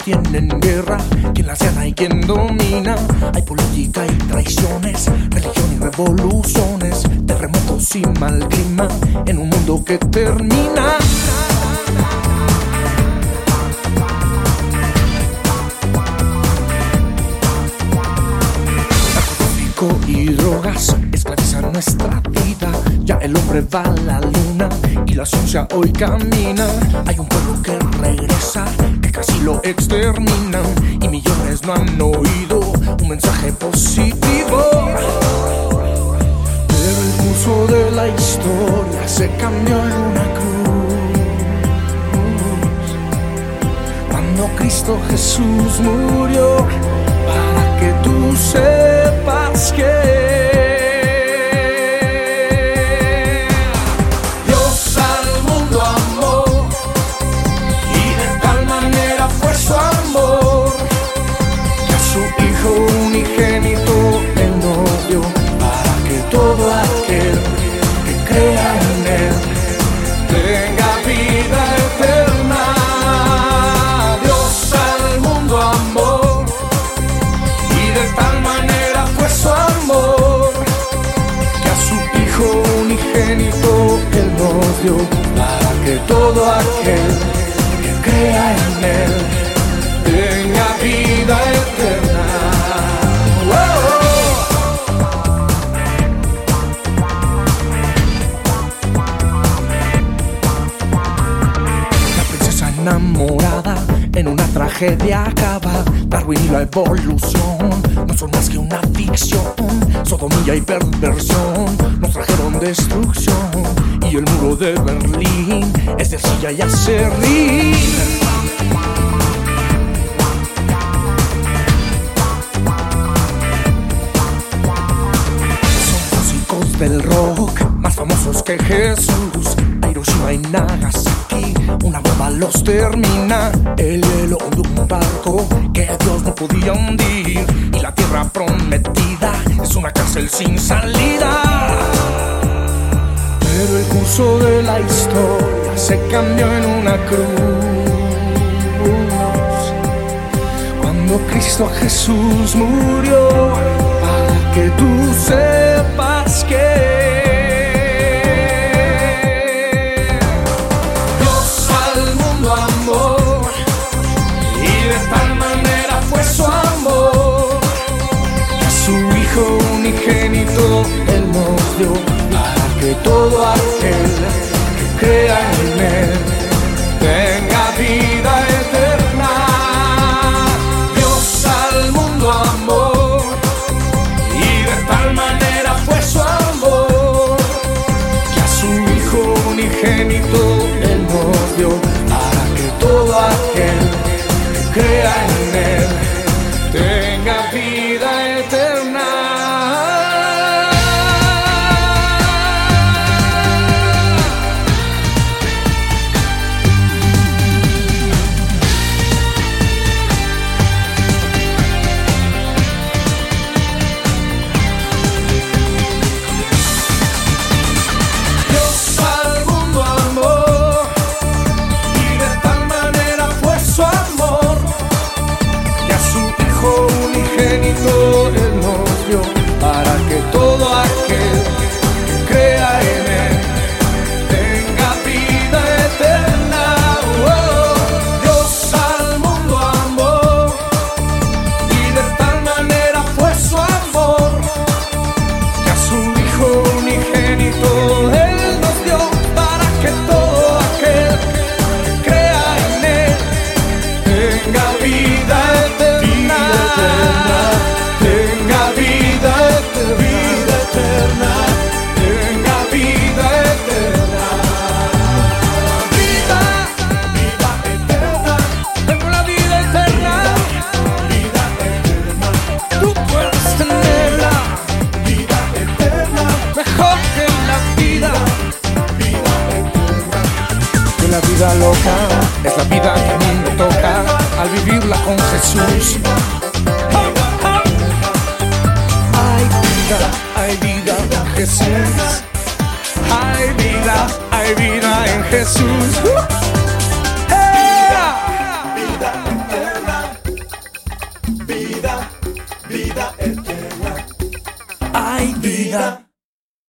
tienen guerra, quien las gana y quien domina. Hay política y traiciones, religión y revoluciones, terremotos y mal clima en un mundo que termina. Narcotráfico y drogas esclavizan nuestra vida. Ya el hombre va a la luna y la ciencia hoy camina. Hay un pueblo que regresa, que casi lo exterminan, y millones no han oído un mensaje positivo. Pero el curso de la historia se cambió en una cruz, cuando Cristo Jesús murió, para que tú sepas que unigénito Él nos dio, para que todo aquel que crea en Él tenga vida eterna. Dios al mundo amó, y de tal manera fue su amor, que a su Hijo unigénito Él nos dio, para que todo aquel que crea en Él tenga vida eterna. Enamorada en una tragedia acaba. Darwin y la evolución no son más que una ficción. Sodomía y perversión nos trajeron destrucción, y el muro de Berlín es de silla y acerrín. Son músicos del rock más famosos que Jesús. Hiroshima y Nagasaki, una bomba los termina. El hielo de un barco que Dios no podía hundir, y la tierra prometida es una cárcel sin salida. Pero el curso de la historia se cambió en una cruz, cuando Cristo Jesús murió, para que tú sepas que unigénito Él nos dio, para que todo aquel que crea en Él tenga vida eterna. Dios al mundo amó, y de tal manera fue su amor, que a su Hijo unigénito Él nos dio, para que todo aquel que crea en Él tenga vida eterna. Él nos dio, para que todo aquel que crea en Él tenga vida eterna. Oh, Dios al mundo amó, y de tal manera fue su amor, que a su Hijo unigénito Él nos dio, para que todo aquel que crea en Él tenga vida eterna. Tenga vida eterna, tenga vida eterna. Vida, vida eterna, tengo la vida eterna. Vida eterna, tú puedes tenerla. Vida eterna, mejor que la vida. Vida eterna. Que la vida loca es la vida que a mí me toca al vivirla con Jesús. Hay vida en Jesús. Hay vida en Jesús. Vida eterna. vida.